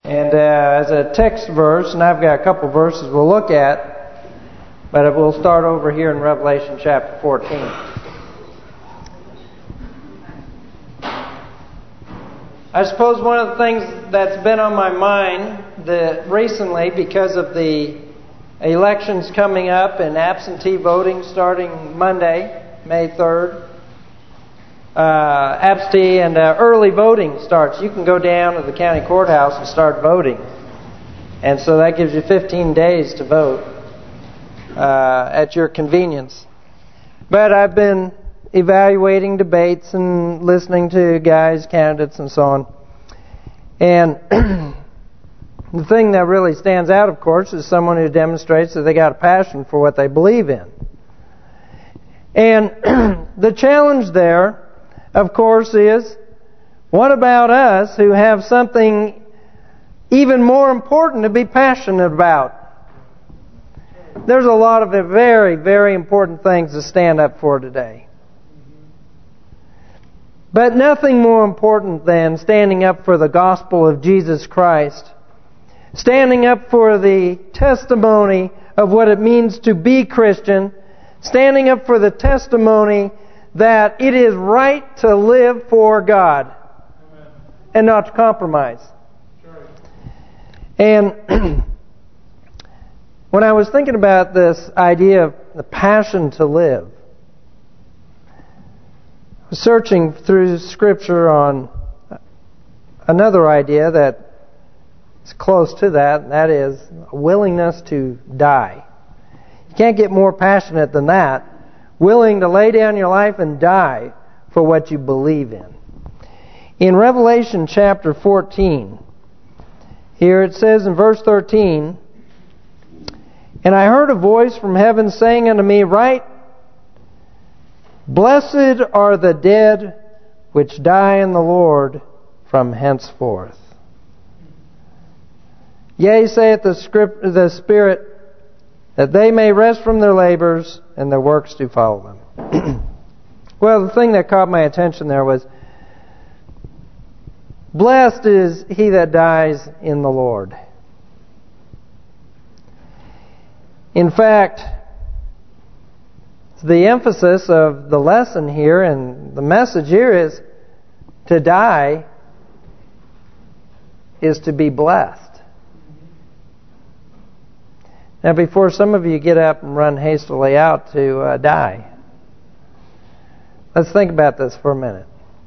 And as a text verse, and I've got a couple verses we'll look at, but we'll start over here in Revelation chapter 14. I suppose one of the things that's been on my mind recently, because of the elections coming up and absentee voting starting Monday, May 3rd, absentee and early voting starts. You can go down to the county courthouse and start voting. And so that gives you 15 days to vote at your convenience. But I've been evaluating debates and listening to guys, candidates, and so on. And the thing that really stands out, of course, is someone who demonstrates that they got a passion for what they believe in. And the challenge there, of course, is what about us who have something even more important to be passionate about? There's a lot of very, very important things to stand up for today. But nothing more important than standing up for the gospel of Jesus Christ. Standing up for the testimony of what it means to be Christian. Standing up for the testimony that it is right to live for God. Amen. And not to compromise. Sure. And when I was thinking about this idea of the passion to live, searching through Scripture on another idea that is close to that, and that is a willingness to die. You can't get more passionate than that. Willing to lay down your life and die for what you believe in. In Revelation chapter 14, here it says in verse 13, "And I heard a voice from heaven saying unto me, Write, Blessed are the dead which die in the Lord from henceforth. Yea, saith the Spirit, that they may rest from their labors, and their works do follow them." Well, the thing that caught my attention there was, blessed is he that dies in the Lord. In fact, the emphasis of the lesson here and the message here is to die is to be blessed. Now, before some of you get up and run hastily out to die, let's think about this for a minute.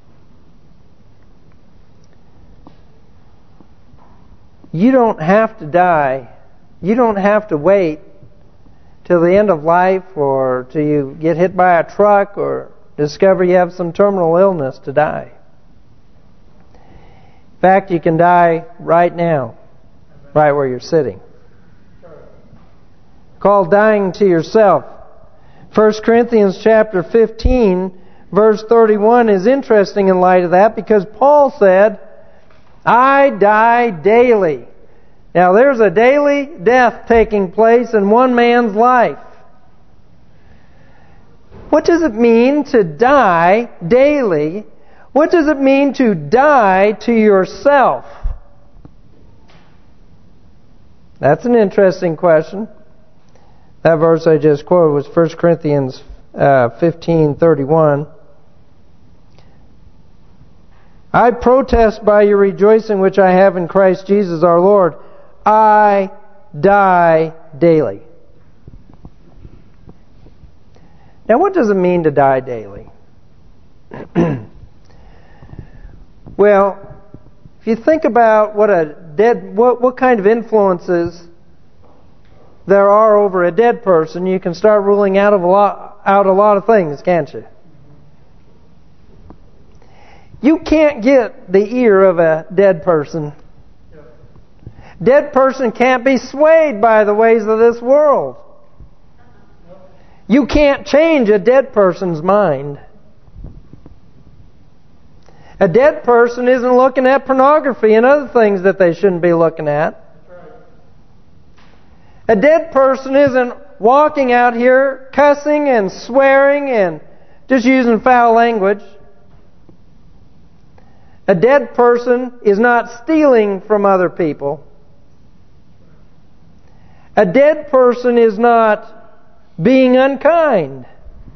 You don't have to die. You don't have to wait till the end of life or till you get hit by a truck or discover you have some terminal illness to die. In fact, you can die right now, right where you're sitting. Called dying to yourself. 1 Corinthians chapter 15, verse 31 is interesting in light of that, because Paul said, I die daily. Now there's a daily death taking place in one man's life. What does it mean to die daily? What does it mean to die to yourself? That's an interesting question. That verse I just quoted was 1 Corinthians 15:31. I protest by your rejoicing which I have in Christ Jesus our Lord. I die daily. Now, what does it mean to die daily? Well, if you think about what kind of influences there are over a dead person, you can start ruling out a lot of things, can't you? You can't get the ear of a dead person. Dead person can't be swayed by the ways of this world. You can't change a dead person's mind. A dead person isn't looking at pornography and other things that they shouldn't be looking at. A dead person isn't walking out here cussing and swearing and just using foul language. A dead person is not stealing from other people. A dead person is not being unkind.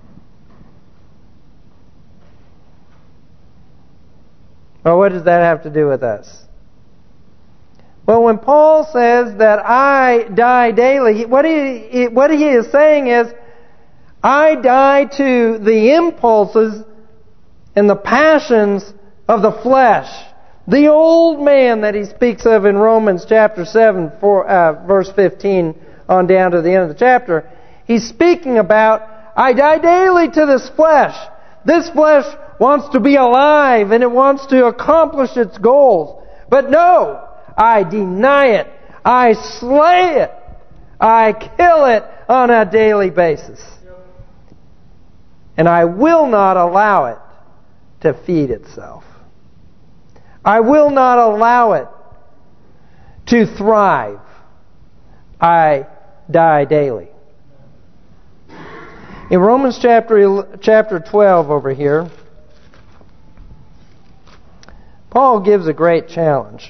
Well, what does that have to do with us? Well, when Paul says that I die daily, what he is saying is, I die to the impulses and the passions of the flesh. The old man that he speaks of in Romans chapter 7, verse 15 on down to the end of the chapter, he's speaking about, I die daily to this flesh. This flesh wants to be alive and it wants to accomplish its goals. But no, I deny it. I slay it. I kill it on a daily basis. And I will not allow it to feed itself. I will not allow it to thrive. I die daily. In Romans chapter 12 over here, Paul gives a great challenge.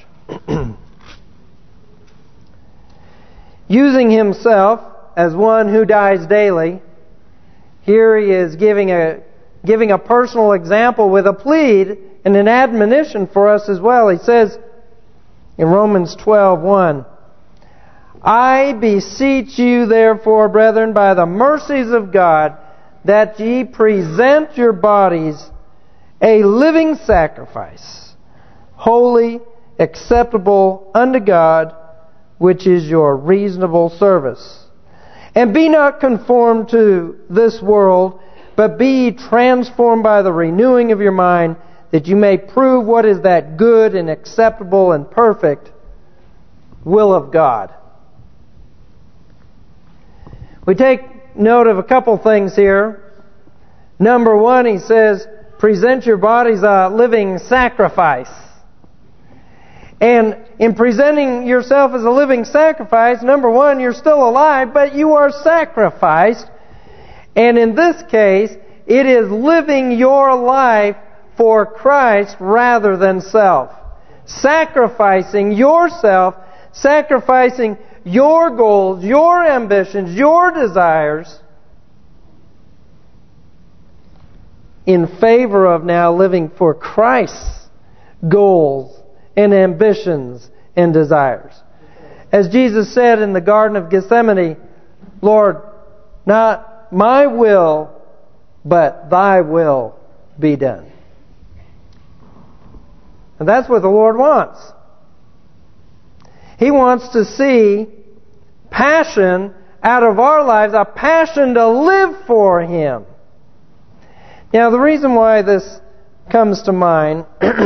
Using himself as one who dies daily, here he is giving a personal example with a plea and an admonition for us as well. He says in Romans 12:1, I beseech you therefore, brethren, by the mercies of God, that ye present your bodies a living sacrifice, holy, acceptable unto God, which is your reasonable service. And be not conformed to this world, but be ye transformed by the renewing of your mind, that you may prove what is that good and acceptable and perfect will of God. We take note of a couple things here. Number one, he says, present your bodies a living sacrifice. And in presenting yourself as a living sacrifice, number one, you're still alive, but you are sacrificed. And in this case, it is living your life for Christ rather than self. Sacrificing yourself, sacrificing your goals, your ambitions, your desires in favor of now living for Christ's goals and ambitions and desires. As Jesus said in the Garden of Gethsemane, Lord, not my will, but thy will be done. And that's what the Lord wants. He wants to see passion out of our lives, a passion to live for Him. Now, the reason why this comes to mind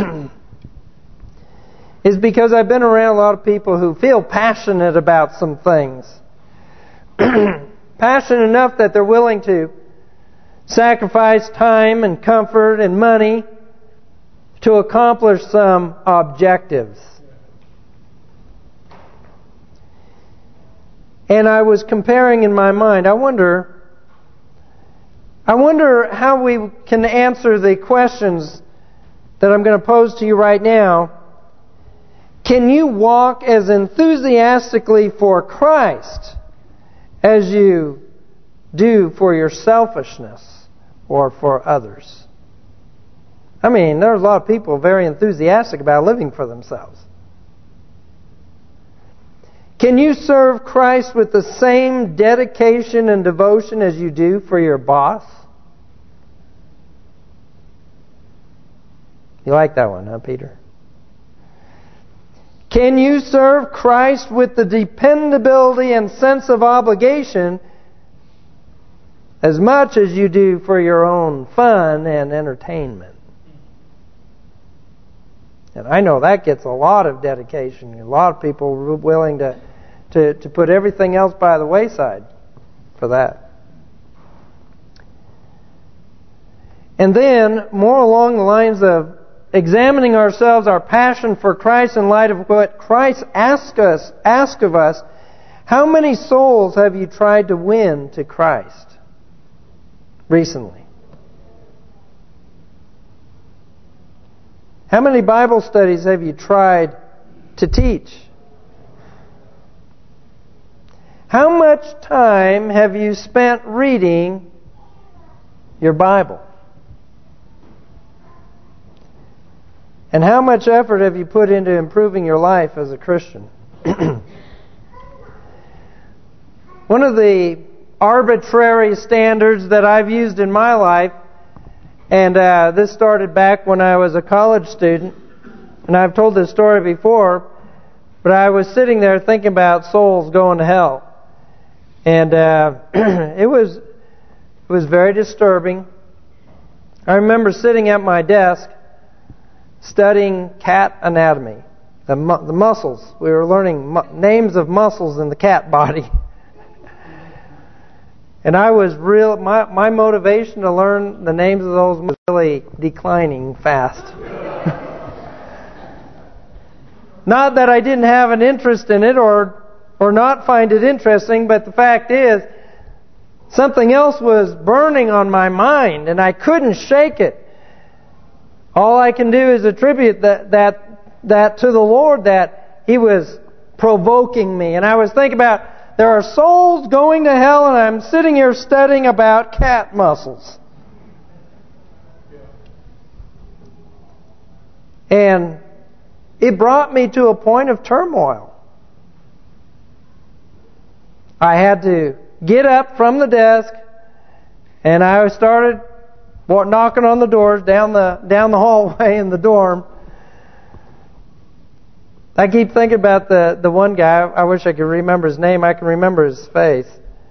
is because I've been around a lot of people who feel passionate about some things. Passionate enough that they're willing to sacrifice time and comfort and money to accomplish some objectives. And I was comparing in my mind, I wonder how we can answer the questions that I'm going to pose to you right now. Can you walk as enthusiastically for Christ as you do for your selfishness or for others? I mean, there's a lot of people very enthusiastic about living for themselves. Can you serve Christ with the same dedication and devotion as you do for your boss? You like that one, huh, Peter? Can you serve Christ with the dependability and sense of obligation as much as you do for your own fun and entertainment? And I know that gets a lot of dedication. A lot of people are willing to put everything else by the wayside for that. And then, more along the lines of examining ourselves, our passion for Christ in light of what Christ ask of us, how many souls have you tried to win to Christ recently? How many Bible studies have you tried to teach? How much time have you spent reading your Bible? And how much effort have you put into improving your life as a Christian? One of the arbitrary standards that I've used in my life, and this started back when I was a college student, and I've told this story before, but I was sitting there thinking about souls going to hell. And it was very disturbing. I remember sitting at my desk studying cat anatomy, the muscles. We were learning names of muscles in the cat body. And I was my motivation to learn the names of those was really declining fast. Not that I didn't have an interest in it or not find it interesting, but the fact is, something else was burning on my mind, and I couldn't shake it. All I can do is attribute that to the Lord, that He was provoking me. And I was thinking about, there are souls going to hell, and I'm sitting here studying about cat muscles. And it brought me to a point of turmoil. I had to get up from the desk, and I started knocking on the doors down the hallway in the dorm. I keep thinking about the one guy. I wish I could remember his name. I can remember his face.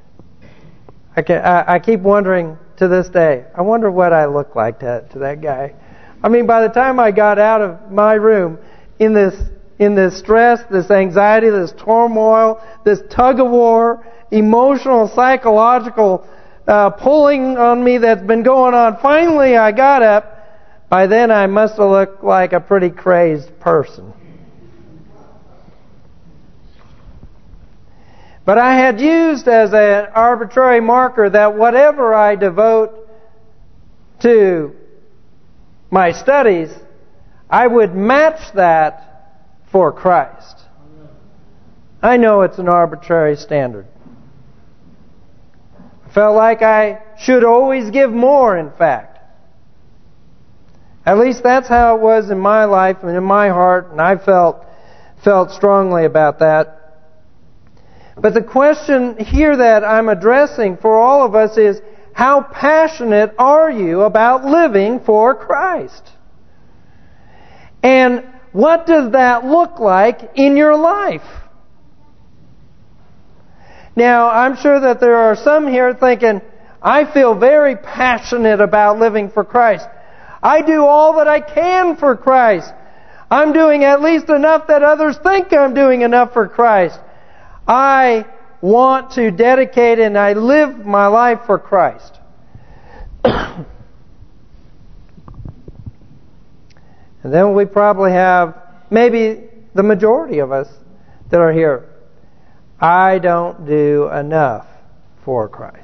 I keep wondering to this day, I wonder what I look like to that guy. I mean, by the time I got out of my room, in this stress, this anxiety, this turmoil, this tug of war, emotional, psychological pulling on me that's been going on. Finally, I got up. By then, I must have looked like a pretty crazed person. But I had used as an arbitrary marker that whatever I devote to my studies, I would match that for Christ. I know it's an arbitrary standard. I felt like I should always give more, in fact. At least that's how it was in my life and in my heart, and I felt strongly about that. But the question here that I'm addressing for all of us is, how passionate are you about living for Christ? And what does that look like in your life? Now, I'm sure that there are some here thinking, I feel very passionate about living for Christ. I do all that I can for Christ. I'm doing at least enough that others think I'm doing enough for Christ. I want to dedicate and I live my life for Christ. And then we probably have maybe the majority of us that are here. I don't do enough for Christ.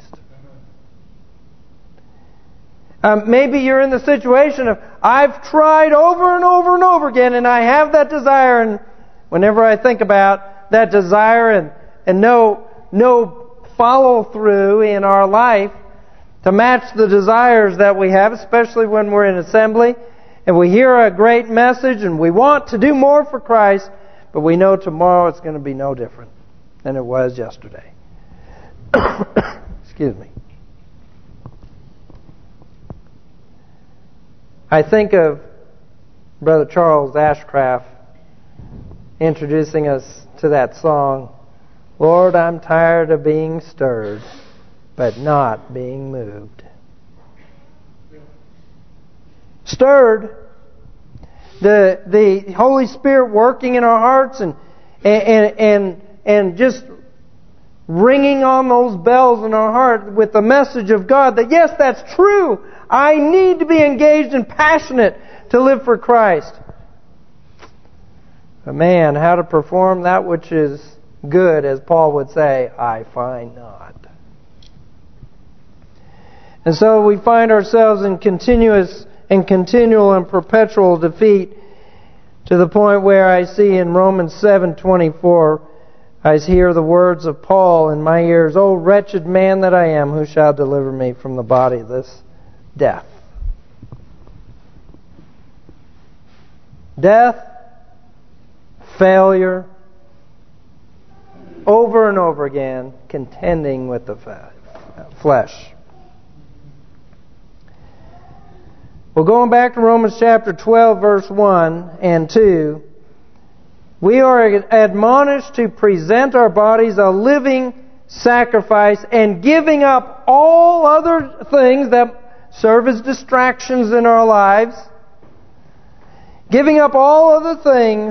Maybe you're in the situation of, I've tried over and over and over again, and I have that desire, and whenever I think about that desire and no follow-through in our life to match the desires that we have, especially when we're in assembly, and we hear a great message, and we want to do more for Christ, but we know tomorrow it's going to be no different than it was yesterday. Excuse me. I think of Brother Charles Ashcraft introducing us to that song, Lord, I'm tired of being stirred, but not being moved. Stirred. The Holy Spirit working in our hearts and just ringing on those bells in our heart with the message of God that yes, that's true. I need to be engaged and passionate to live for Christ. But man, how to perform that which is good, as Paul would say, I find not. And so we find ourselves in continual and perpetual defeat To the point where I see in Romans 7:24, I hear the words of Paul in my ears, "O wretched man that I am, who shall deliver me from the body of this death?" Death, failure, over and over again, contending with the flesh. Well, going back to Romans chapter 12, verse 1 and 2, we are admonished to present our bodies a living sacrifice and giving up all other things that serve as distractions in our lives, giving up all other things,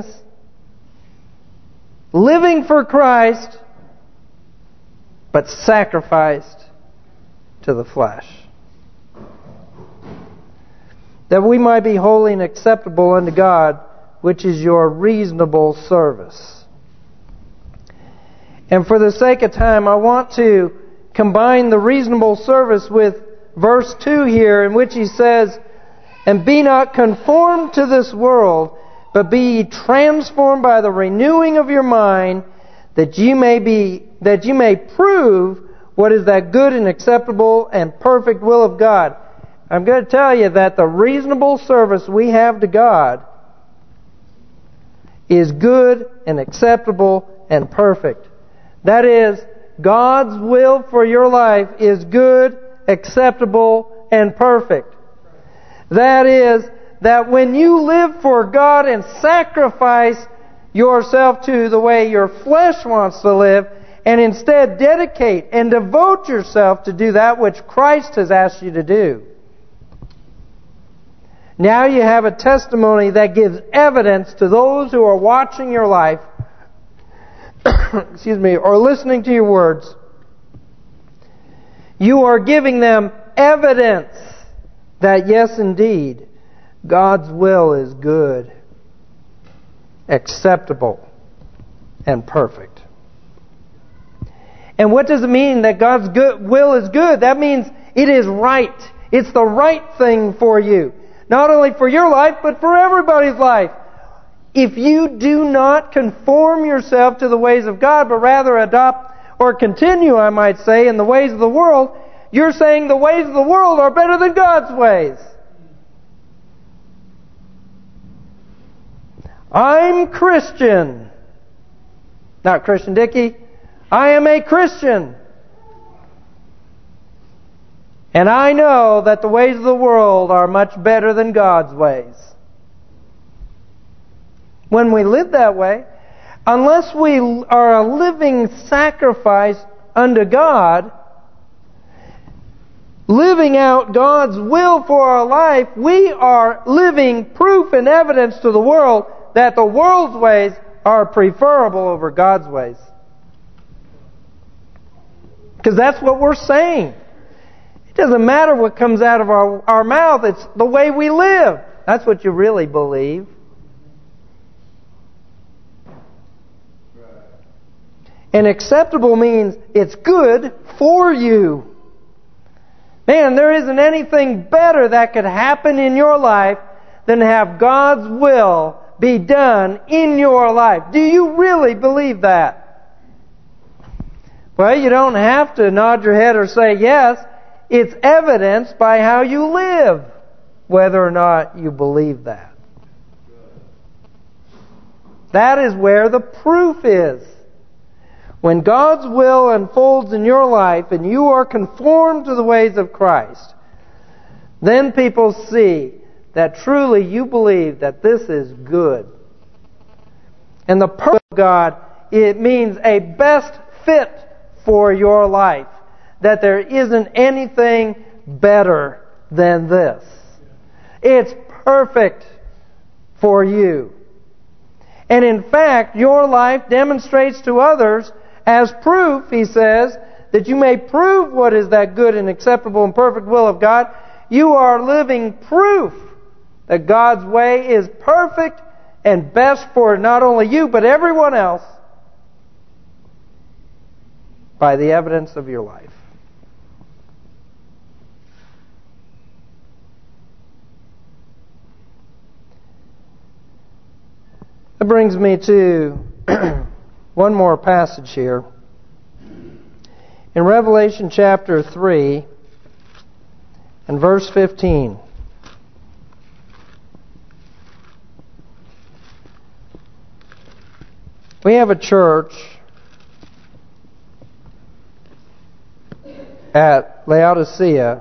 living for Christ, but sacrificed to the flesh, that we might be holy and acceptable unto God, which is your reasonable service. And for the sake of time, I want to combine the reasonable service with verse 2 here, in which he says, "And be not conformed to this world, but be ye transformed by the renewing of your mind, that you may prove what is that good and acceptable and perfect will of God." I'm going to tell you that the reasonable service we have to God is good and acceptable and perfect. That is, God's will for your life is good, acceptable, and perfect. That is, that when you live for God and sacrifice yourself to the way your flesh wants to live, and instead dedicate and devote yourself to do that which Christ has asked you to do, now you have a testimony that gives evidence to those who are watching your life, or listening to your words. You are giving them evidence that yes, indeed, God's will is good, acceptable, and perfect. And what does it mean that God's will is good? That means it is right. It's the right thing for you. Not only for your life, but for everybody's life. If you do not conform yourself to the ways of God, but rather adopt or continue, I might say, in the ways of the world, you're saying the ways of the world are better than God's ways. I'm Christian. Not Christian Dickey. I am a Christian. And I know that the ways of the world are much better than God's ways. When we live that way, unless we are a living sacrifice unto God, living out God's will for our life, we are living proof and evidence to the world that the world's ways are preferable over God's ways. Because that's what we're saying. It doesn't matter what comes out of our mouth. It's the way we live. That's what you really believe. And acceptable means it's good for you. Man, there isn't anything better that could happen in your life than to have God's will be done in your life. Do you really believe that? Well, you don't have to nod your head or say yes. It's evidenced by how you live, whether or not you believe that. That is where the proof is. When God's will unfolds in your life and you are conformed to the ways of Christ, then people see that truly you believe that this is good. And the purpose of God, it means a best fit for your life. That there isn't anything better than this. It's perfect for you. And in fact, your life demonstrates to others as proof, he says, that you may prove what is that good and acceptable and perfect will of God. You are living proof that God's way is perfect and best for not only you, but everyone else by the evidence of your life. That brings me to one more passage here. In Revelation chapter 3 and verse 15. We have a church at Laodicea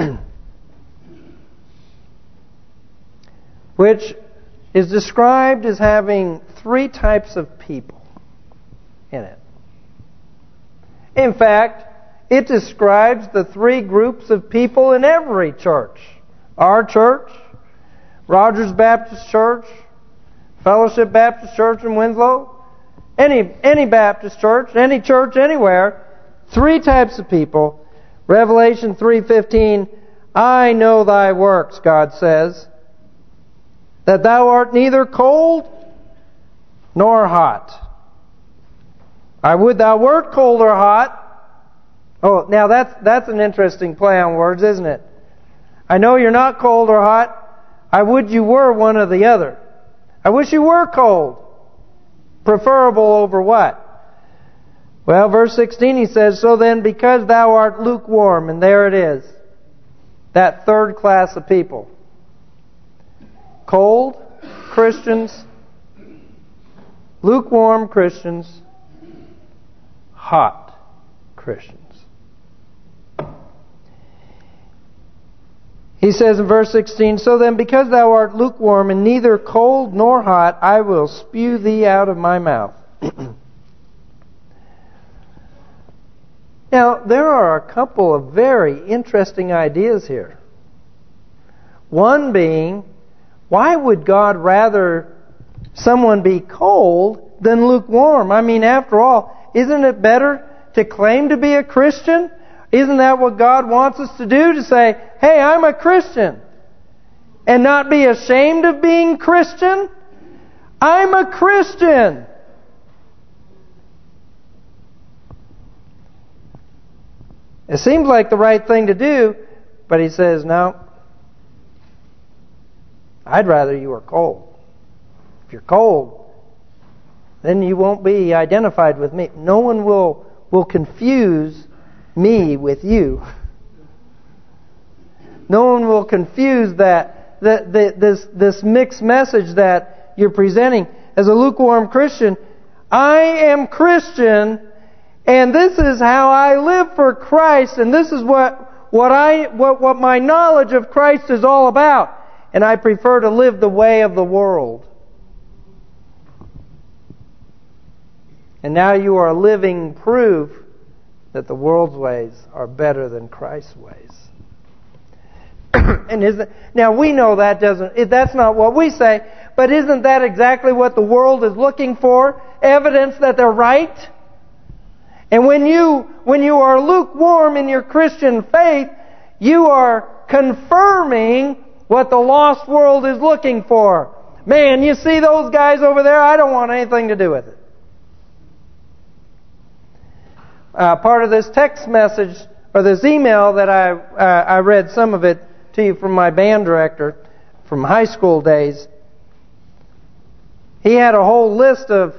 which is described as having three types of people in it. In fact, it describes the three groups of people in every church. Our church, Rogers Baptist Church, Fellowship Baptist Church in Winslow, any Baptist church, any church anywhere, three types of people. Revelation 3:15, I know thy works, God says, that thou art neither cold nor hot. I would thou wert cold or hot. Oh, now that's an interesting play on words, isn't it? I know you're not cold or hot. I would you were one or the other. I wish you were cold. Preferable over what? Well, verse 16 he says, so then because thou art lukewarm, and there it is. That third class of people. Cold Christians, lukewarm Christians, hot Christians. He says in verse 16, so then because thou art lukewarm and neither cold nor hot, I will spew thee out of my mouth. Now, there are a couple of very interesting ideas here. One being, why would God rather someone be cold than lukewarm? I mean, after all, isn't it better to claim to be a Christian? Isn't that what God wants us to do? To say, hey, I'm a Christian. And not be ashamed of being Christian? I'm a Christian. It seems like the right thing to do, but he says, no. I'd rather you were cold. If you're cold, then you won't be identified with me. No one will confuse me with you. No one will confuse this mixed message that you're presenting as a lukewarm Christian. I am Christian, and this is how I live for Christ, and this is what my knowledge of Christ is all about. And I prefer to live the way of the world. And now you are living proof that the world's ways are better than Christ's ways. And now we know that's not what we say, but isn't that exactly what the world is looking for? Evidence that they're right? And when you are lukewarm in your Christian faith, you are confirming what the lost world is looking for. Man, you see those guys over there? I don't want anything to do with it. Part of this text message, or this email that I read some of it to you from my band director from high school days. He had a whole list of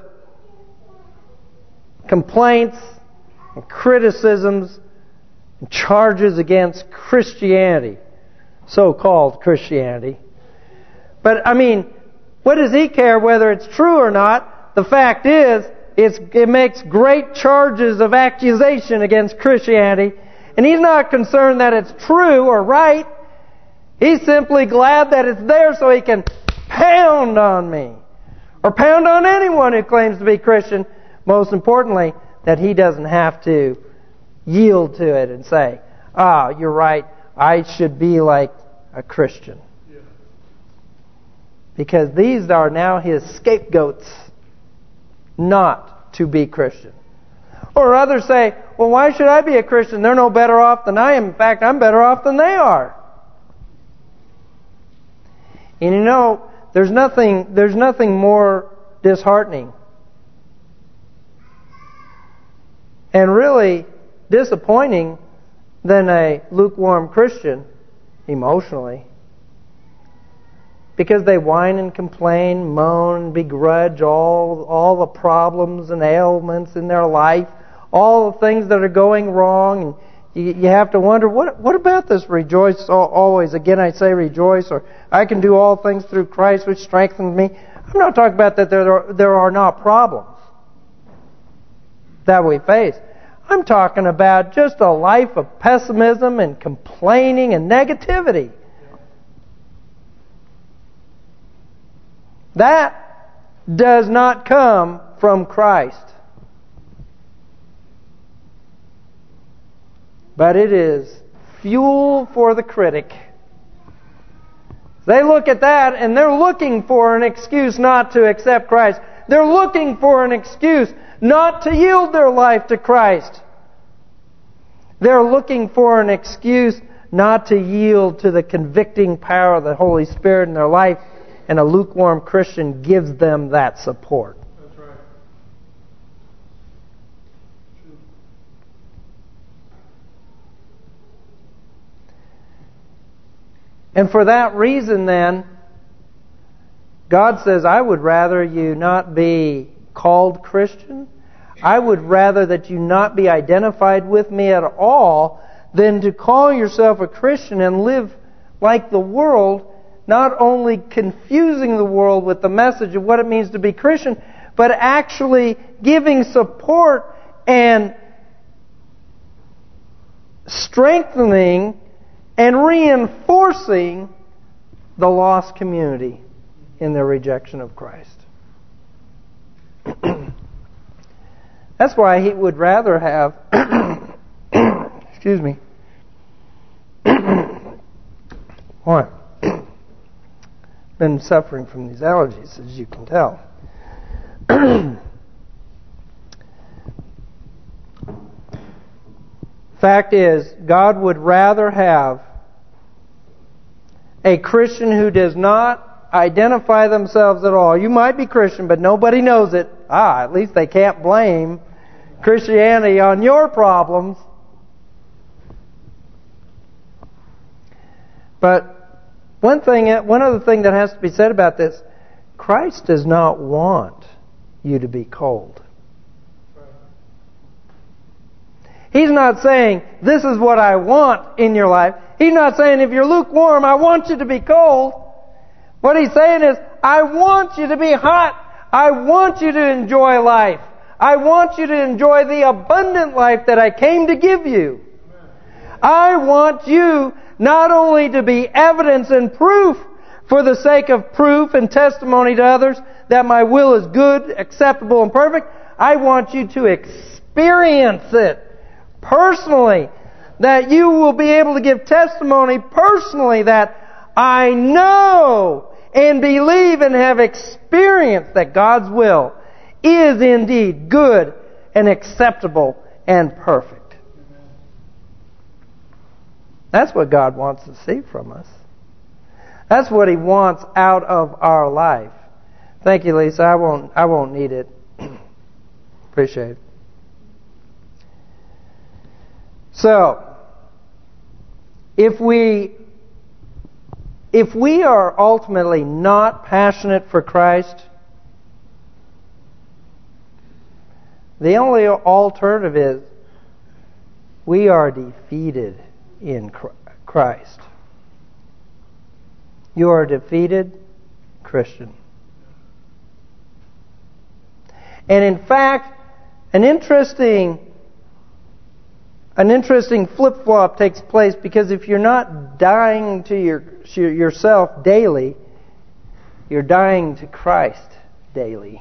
complaints and criticisms and charges against Christianity. So-called Christianity. But, I mean, what does he care whether it's true or not? The fact is, it makes great charges of accusation against Christianity. And he's not concerned that it's true or right. He's simply glad that it's there so he can pound on me. Or pound on anyone who claims to be Christian. Most importantly, that he doesn't have to yield to it and say, you're right, I should be like a Christian. Yeah. Because these are now his scapegoats not to be Christian. Or others say, well, why should I be a Christian? They're no better off than I am. In fact, I'm better off than they are. And you know, there's nothing more disheartening and really disappointing than a lukewarm Christian emotionally. because they whine and complain, moan, begrudge all the problems and ailments in their life, all the things that are going wrong. And you have to wonder, what about this rejoice always? Again, I say rejoice, or I can do all things through Christ which strengthens me. I'm not talking about that there are not problems that we face. I'm talking about just a life of pessimism and complaining and negativity. That does not come from Christ. But it is fuel for the critic. They look at that and they're looking for an excuse not to accept Christ. They're looking for an excuse not to yield their life to Christ. They're looking for an excuse not to yield to the convicting power of the Holy Spirit in their life. And a lukewarm Christian gives them that support. That's right. True. And for that reason then, God says, I would rather you not be called Christian. I would rather that you not be identified with me at all than to call yourself a Christian and live like the world, not only confusing the world with the message of what it means to be Christian, but actually giving support and strengthening and reinforcing the lost community in their rejection of Christ. That's why he would rather have excuse me. What? Been suffering from these allergies, as you can tell. Fact is, God would rather have a Christian who does not identify themselves at all. You might be Christian, but nobody knows it. At least they can't blame Christianity on your problems. But one other thing that has to be said about this, Christ does not want you to be cold. He's not saying, this is what I want in your life. He's not saying, if you're lukewarm, I want you to be cold. What he's saying is, I want you to be hot. I want you to enjoy life. I want you to enjoy the abundant life that I came to give you. I want you not only to be evidence and proof for the sake of proof and testimony to others that my will is good, acceptable, and perfect. I want you to experience it personally. That you will be able to give testimony personally that I know and believe and have experienced that God's will is indeed good and acceptable and perfect. That's what God wants to see from us. That's what He wants out of our life. Thank you, Lisa. I won't need it. Appreciate it. So, if we are ultimately not passionate for Christ, the only alternative is we are defeated in Christ. You are a defeated Christian. And in fact, an interesting flip-flop takes place, because if you're not dying to yourself daily, you're dying to Christ daily.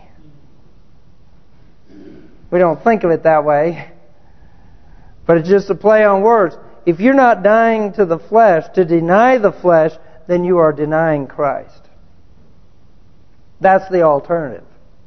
We don't think of it that way, but it's just a play on words. If you're not dying to the flesh, to deny the flesh, then you are denying Christ. That's the alternative.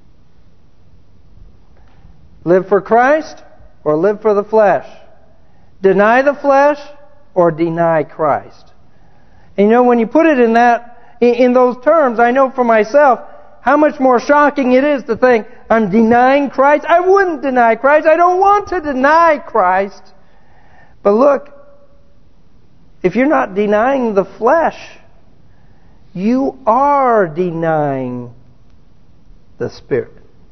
Live for Christ or live for the flesh. Deny the flesh or deny Christ. And you know, when you put it in those terms, I know for myself how much more shocking it is to think, I'm denying Christ. I wouldn't deny Christ. I don't want to deny Christ. But look, if you're not denying the flesh, you are denying the Spirit.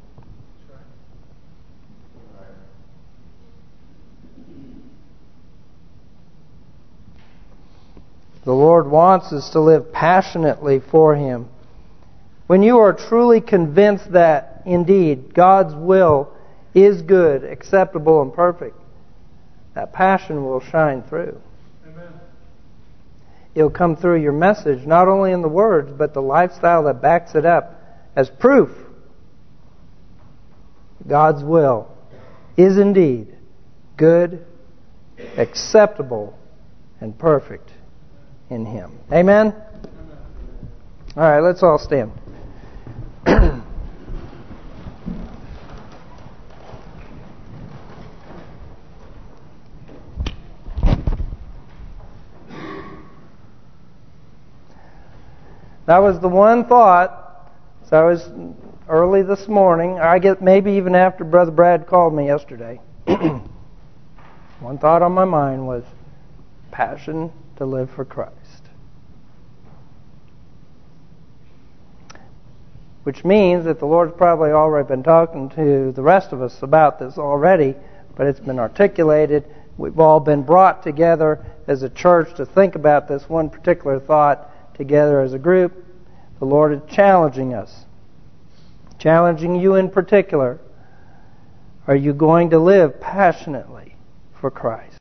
The Lord wants us to live passionately for Him. When you are truly convinced that, indeed, God's will is good, acceptable, and perfect, that passion will shine through. Amen. It'll come through your message, not only in the words, but the lifestyle that backs it up as proof. God's will is indeed good, acceptable, and perfect in Him. Amen? All right, let's all stand. That was the one thought. So I was early this morning. I get maybe even after Brother Brad called me yesterday. One thought on my mind was passion to live for Christ. Which means that the Lord's probably already been talking to the rest of us about this already, but it's been articulated. We've all been brought together as a church to think about this one particular thought together as a group. The Lord is challenging us. Challenging you in particular. Are you going to live passionately for Christ?